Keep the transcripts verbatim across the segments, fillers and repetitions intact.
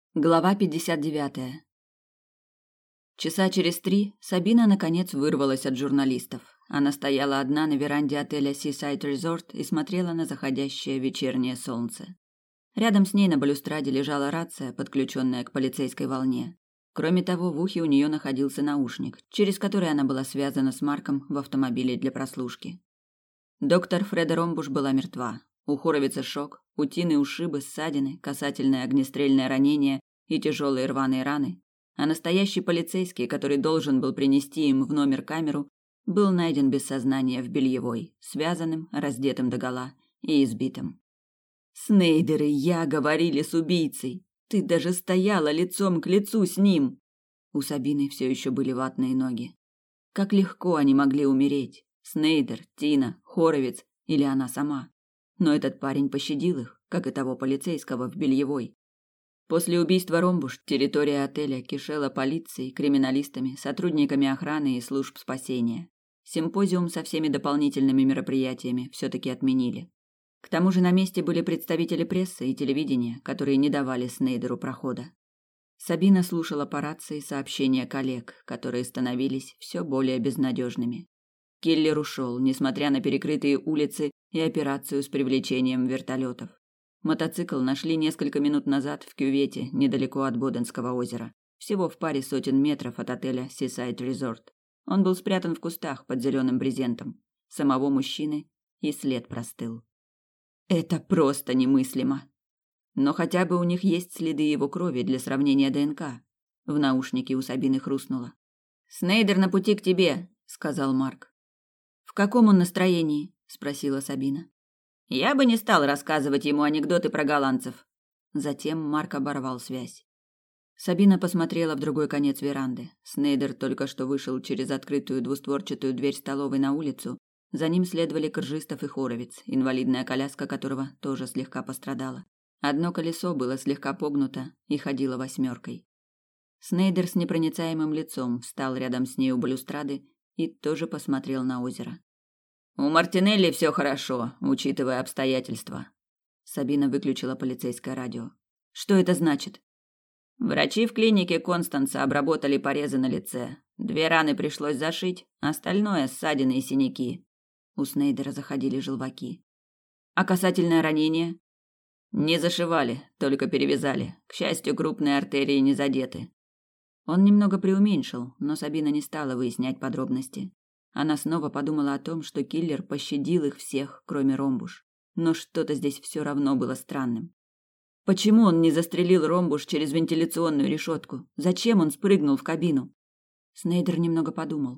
Глава пятьдесят девятая. Часа через три Сабина наконец вырвалась от журналистов. Она стояла одна на веранде отеля Seaside Resort и смотрела на заходящее вечернее солнце. Рядом с ней на балюстраде лежала рация, подключенная к полицейской волне. Кроме того, в ухе у нее находился наушник, через который она была связана с Марком в автомобиле для прослушки. Доктор Фреда Ромбуш была мертва. У Хоровица шок, у Тины ушибы, ссадины, касательное огнестрельное ранение и тяжелые рваные раны, а настоящий полицейский, который должен был принести им в номер камеру, был найден без сознания в бельевой, связанным, раздетым догола и избитым. «Снейдер и я говорили с убийцей. Ты даже стояла лицом к лицу с ним!» У Сабины все еще были ватные ноги. Как легко они могли умереть. Снейдер, Тина, Хоровиц или она сама. Но этот парень пощадил их, как и того полицейского в бельевой. После убийства Ромбуш территория отеля кишела полицией, криминалистами, сотрудниками охраны и служб спасения. Симпозиум со всеми дополнительными мероприятиями все-таки отменили. К тому же на месте были представители прессы и телевидения, которые не давали Снейдеру прохода. Сабина слушала по рации сообщения коллег, которые становились все более безнадежными. Киллер ушел, несмотря на перекрытые улицы и операцию с привлечением вертолетов. Мотоцикл нашли несколько минут назад в кювете недалеко от Боденского озера, всего в паре сотен метров от отеля Seaside Resort. Он был спрятан в кустах под зеленым брезентом. Самого мужчины и след простыл. Это просто немыслимо. Но хотя бы у них есть следы его крови для сравнения ДНК. В наушнике у Сабины хрустнуло. «Снейдер на пути к тебе», — сказал Марк. «В каком он настроении?» – спросила Сабина. «Я бы не стал рассказывать ему анекдоты про голландцев». Затем Марк оборвал связь. Сабина посмотрела в другой конец веранды. Снейдер только что вышел через открытую двустворчатую дверь столовой на улицу. За ним следовали Кржистов и Хоровиц, инвалидная коляска которого тоже слегка пострадала. Одно колесо было слегка погнуто и ходило восьмеркой. Снейдер с непроницаемым лицом встал рядом с ней у балюстрады и тоже посмотрел на озеро. «У Мартинелли все хорошо, учитывая обстоятельства». Сабина выключила полицейское радио. «Что это значит?» Врачи в клинике Констанца обработали порезы на лице. Две раны пришлось зашить, остальное – ссадины и синяки. У Снейдера заходили желваки. «А касательное ранение?» «Не зашивали, только перевязали. К счастью, крупные артерии не задеты». Он немного преуменьшил, но Сабина не стала выяснять подробности. Она снова подумала о том, что киллер пощадил их всех, кроме Ромбуш. Но что-то здесь все равно было странным. Почему он не застрелил Ромбуш через вентиляционную решетку? Зачем он спрыгнул в кабину? Снейдер немного подумал.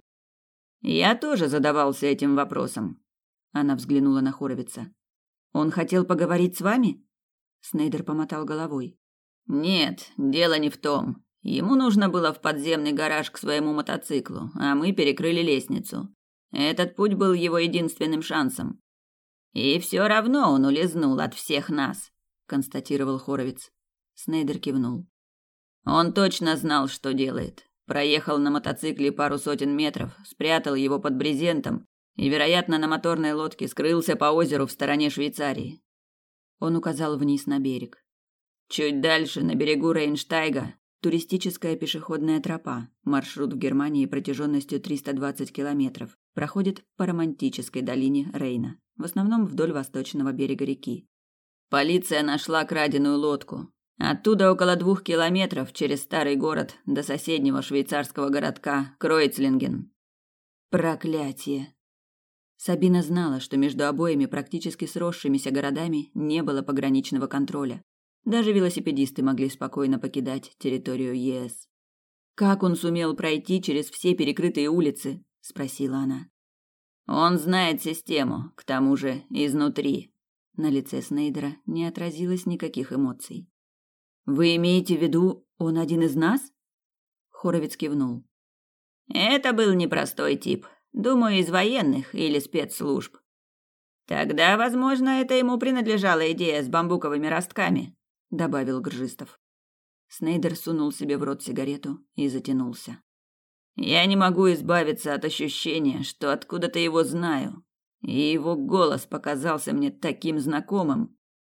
«Я тоже задавался этим вопросом». Она взглянула на Хоровица. «Он хотел поговорить с вами?» Снейдер помотал головой. «Нет, дело не в том. Ему нужно было в подземный гараж к своему мотоциклу, а мы перекрыли лестницу. Этот путь был его единственным шансом. И все равно он улизнул от всех нас», — констатировал Хоровиц. Снейдер кивнул. «Он точно знал, что делает. Проехал на мотоцикле пару сотен метров, спрятал его под брезентом и, вероятно, на моторной лодке скрылся по озеру в стороне Швейцарии». Он указал вниз на берег. Чуть дальше, на берегу Рейнштайга, туристическая пешеходная тропа, маршрут в Германии протяженностью триста двадцать километров, проходит по романтической долине Рейна, в основном вдоль восточного берега реки. Полиция нашла краденую лодку. Оттуда около двух километров через старый город до соседнего швейцарского городка Кройцлинген. Проклятие! Сабина знала, что между обоими практически сросшимися городами не было пограничного контроля. Даже велосипедисты могли спокойно покидать территорию ЕС. «Как он сумел пройти через все перекрытые улицы?» – спросила она. «Он знает систему, к тому же изнутри». На лице Снейдера не отразилось никаких эмоций. «Вы имеете в виду, он один из нас?» Хоровиц кивнул. «Это был непростой тип. Думаю, из военных или спецслужб. Тогда, возможно, это ему принадлежала идея с бамбуковыми ростками», — добавил Гржистов. Снейдер сунул себе в рот сигарету и затянулся. «Я не могу избавиться от ощущения, что откуда-то его знаю, и его голос показался мне таким знакомым».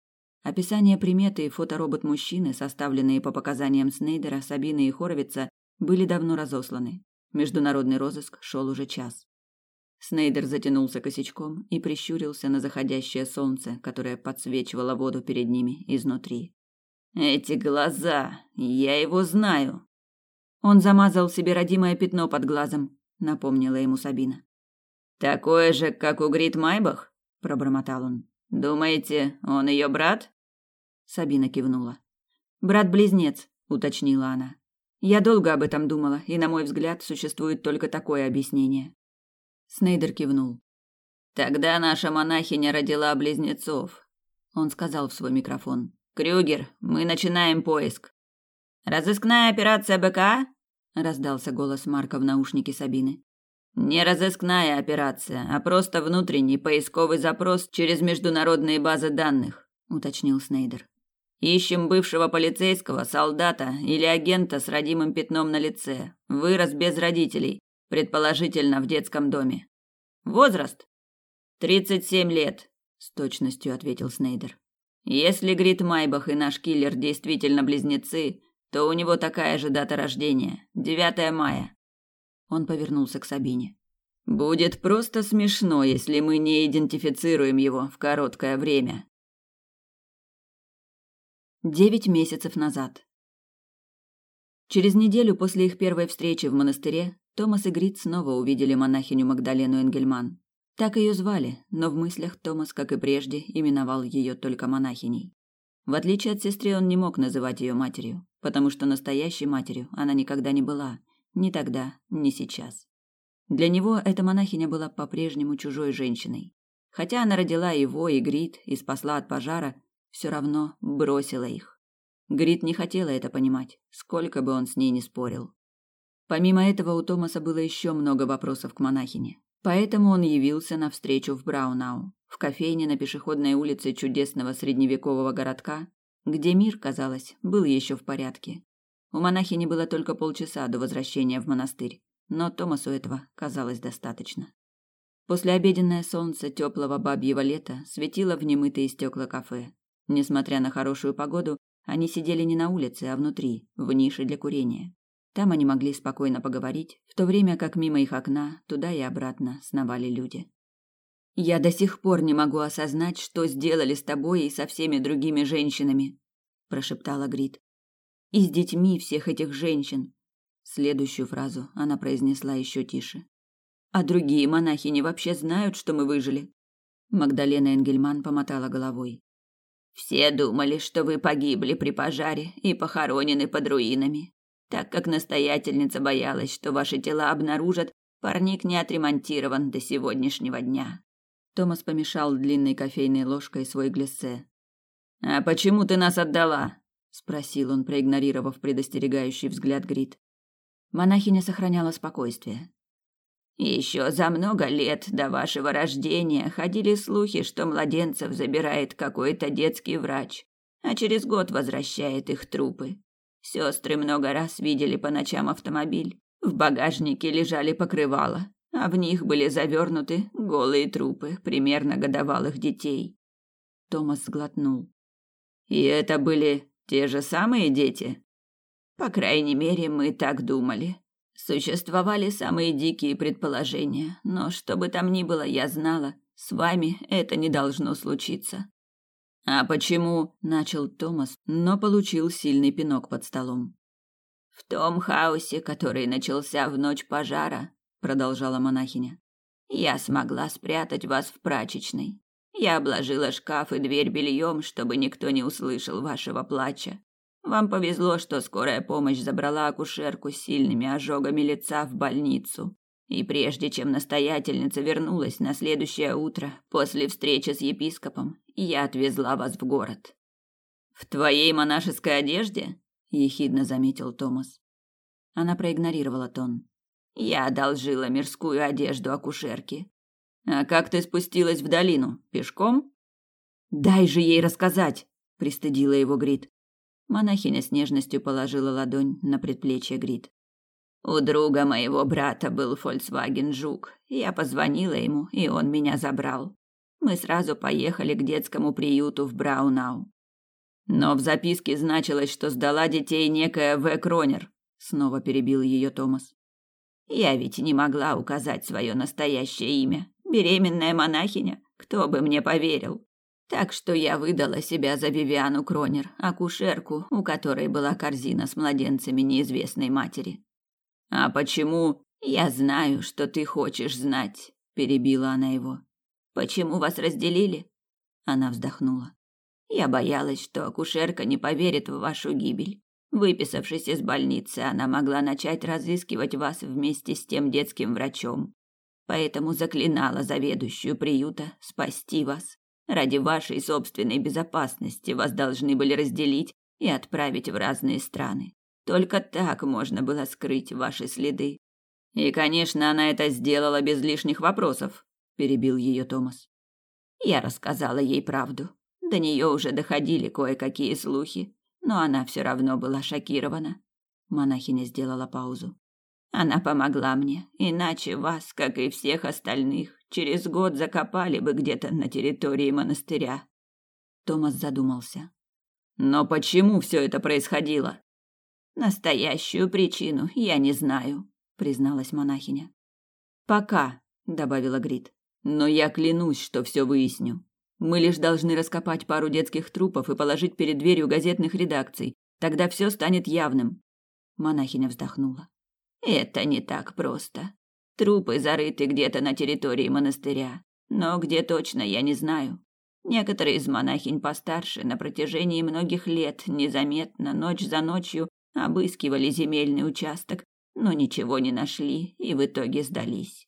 Описание приметы и фоторобот мужчины, составленные по показаниям Снейдера, Сабины и Хоровица, были давно разосланы. Международный розыск шел уже час. Снейдер затянулся косячком и прищурился на заходящее солнце, которое подсвечивало воду перед ними изнутри. «Эти глаза! Я его знаю!» Он замазал себе родимое пятно под глазом, напомнила ему Сабина. «Такое же, как у Грит Майбах?» – пробормотал он. «Думаете, он ее брат?» Сабина кивнула. «Брат-близнец», – уточнила она. «Я долго об этом думала, и, на мой взгляд, существует только такое объяснение». Снейдер кивнул. «Тогда наша монахиня родила близнецов», – он сказал в свой микрофон. «Крюгер, мы начинаем поиск». «Разыскная операция БК?» – раздался голос Марка в наушнике Сабины. «Не разыскная операция, а просто внутренний поисковый запрос через международные базы данных», – уточнил Снейдер. «Ищем бывшего полицейского, солдата или агента с родимым пятном на лице. Вырос без родителей, предположительно в детском доме. Возраст? тридцать семь лет», – с точностью ответил Снейдер. «Если Грит Майбах и наш киллер действительно близнецы, то у него такая же дата рождения – девятое мая». Он повернулся к Сабине. «Будет просто смешно, если мы не идентифицируем его в короткое время». Девять месяцев назад. Через неделю после их первой встречи в монастыре Томас и Грит снова увидели монахиню Магдалену Энгельман. Так ее звали, но в мыслях Томас, как и прежде, именовал ее только монахиней. В отличие от сестры, он не мог называть ее матерью, потому что настоящей матерью она никогда не была, ни тогда, ни сейчас. Для него эта монахиня была по-прежнему чужой женщиной. Хотя она родила его и Грит и спасла от пожара, все равно бросила их. Грит не хотела это понимать, сколько бы он с ней ни спорил. Помимо этого, у Томаса было еще много вопросов к монахине. Поэтому он явился на встречу в Браунау, в кофейне на пешеходной улице чудесного средневекового городка, где мир, казалось, был еще в порядке. У монахини было только полчаса до возвращения в монастырь, но Томасу этого казалось достаточно. Послеобеденное солнце теплого бабьего лета светило в немытые стекла кафе. Несмотря на хорошую погоду, они сидели не на улице, а внутри, в нише для курения. Там они могли спокойно поговорить, в то время как мимо их окна туда и обратно сновали люди. «Я до сих пор не могу осознать, что сделали с тобой и со всеми другими женщинами», – прошептала Грит. «И с детьми всех этих женщин». Следующую фразу она произнесла еще тише. «А другие монахини вообще знают, что мы выжили?» Магдалена Энгельман помотала головой. «Все думали, что вы погибли при пожаре и похоронены под руинами. Так как настоятельница боялась, что ваши тела обнаружат, парник не отремонтирован до сегодняшнего дня». Томас помешал длинной кофейной ложкой свой глиссе. «А почему ты нас отдала?» – спросил он, проигнорировав предостерегающий взгляд Грит. Монахиня сохраняла спокойствие. «Еще за много лет до вашего рождения ходили слухи, что младенцев забирает какой-то детский врач, а через год возвращает их трупы. Сестры много раз видели по ночам автомобиль. В багажнике лежали покрывала, а в них были завернуты голые трупы примерно годовалых детей». Томас сглотнул. «И это были те же самые дети?» «По крайней мере, мы так думали. Существовали самые дикие предположения, но что бы там ни было, я знала, с вами это не должно случиться». «А почему?» – начал Томас, но получил сильный пинок под столом. «В том хаосе, который начался в ночь пожара», – продолжала монахиня, – «я смогла спрятать вас в прачечной. Я обложила шкаф и дверь бельем, чтобы никто не услышал вашего плача. Вам повезло, что скорая помощь забрала акушерку с сильными ожогами лица в больницу. И прежде чем настоятельница вернулась на следующее утро после встречи с епископом, я отвезла вас в город». «В твоей монашеской одежде?» – ехидно заметил Томас. Она проигнорировала тон. «Я одолжила мирскую одежду акушерке». «А как ты спустилась в долину? Пешком?» «Дай же ей рассказать!» – пристыдила его Грит. Монахиня с нежностью положила ладонь на предплечье Грит. «У друга моего брата был Volkswagen Жук. Я позвонила ему, и он меня забрал. Мы сразу поехали к детскому приюту в Браунау. Но в записке значилось, что сдала детей некая В. Кронер, снова перебил ее Томас. Я ведь не могла указать свое настоящее имя. Беременная монахиня, кто бы мне поверил. Так что я выдала себя за Вивиану Кронер, акушерку, у которой была корзина с младенцами неизвестной матери. А почему? Я знаю, что ты хочешь знать, перебила она его. Почему вас разделили? Она вздохнула. Я боялась, что акушерка не поверит в вашу гибель. Выписавшись из больницы, она могла начать разыскивать вас вместе с тем детским врачом. Поэтому заклинала заведующую приюта спасти вас. Ради вашей собственной безопасности вас должны были разделить и отправить в разные страны. Только так можно было скрыть ваши следы. И, конечно, она это сделала без лишних вопросов, перебил ее Томас. Я рассказала ей правду. До нее уже доходили кое-какие слухи, но она все равно была шокирована. Монахиня сделала паузу. Она помогла мне, иначе вас, как и всех остальных, через год закопали бы где-то на территории монастыря. Томас задумался. Но почему все это происходило? Настоящую причину я не знаю, призналась монахиня. Пока, добавила Грит. Но я клянусь, что все выясню. Мы лишь должны раскопать пару детских трупов и положить перед дверью газетных редакций. Тогда все станет явным. Монахиня вздохнула. Это не так просто. Трупы зарыты где-то на территории монастыря, но где точно, я не знаю. Некоторые из монахинь постарше на протяжении многих лет незаметно, ночь за ночью, обыскивали земельный участок, но ничего не нашли и в итоге сдались.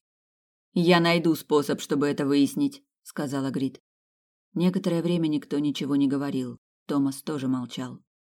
«Я найду способ, чтобы это выяснить», — сказала Грит. Некоторое время никто ничего не говорил. Томас тоже молчал.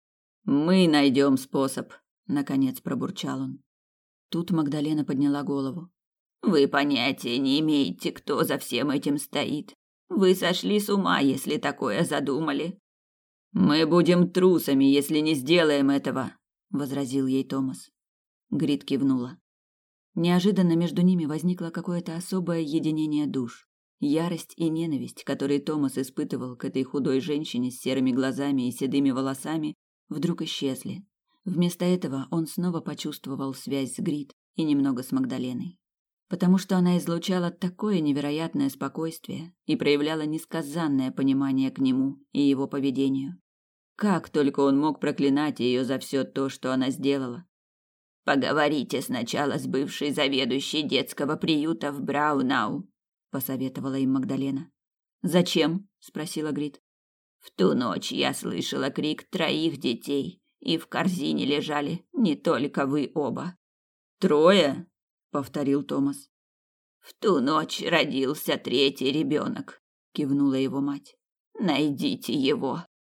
«Мы найдем способ», — наконец пробурчал он. Тут Магдалена подняла голову. «Вы понятия не имеете, кто за всем этим стоит. Вы сошли с ума, если такое задумали». «Мы будем трусами, если не сделаем этого», — возразил ей Томас. Грит кивнула. Неожиданно между ними возникло какое-то особое единение душ. Ярость и ненависть, которые Томас испытывал к этой худой женщине с серыми глазами и седыми волосами, вдруг исчезли. Вместо этого он снова почувствовал связь с Грит и немного с Магдаленой. Потому что она излучала такое невероятное спокойствие и проявляла несказанное понимание к нему и его поведению. Как только он мог проклинать ее за все то, что она сделала. «Поговорите сначала с бывшей заведующей детского приюта в Браунау», — посоветовала им Магдалена. «Зачем?» — спросила Грит. «В ту ночь я слышала крик троих детей, и в корзине лежали не только вы оба». «Трое?» — повторил Томас. «В ту ночь родился третий ребенок», — кивнула его мать. «Найдите его».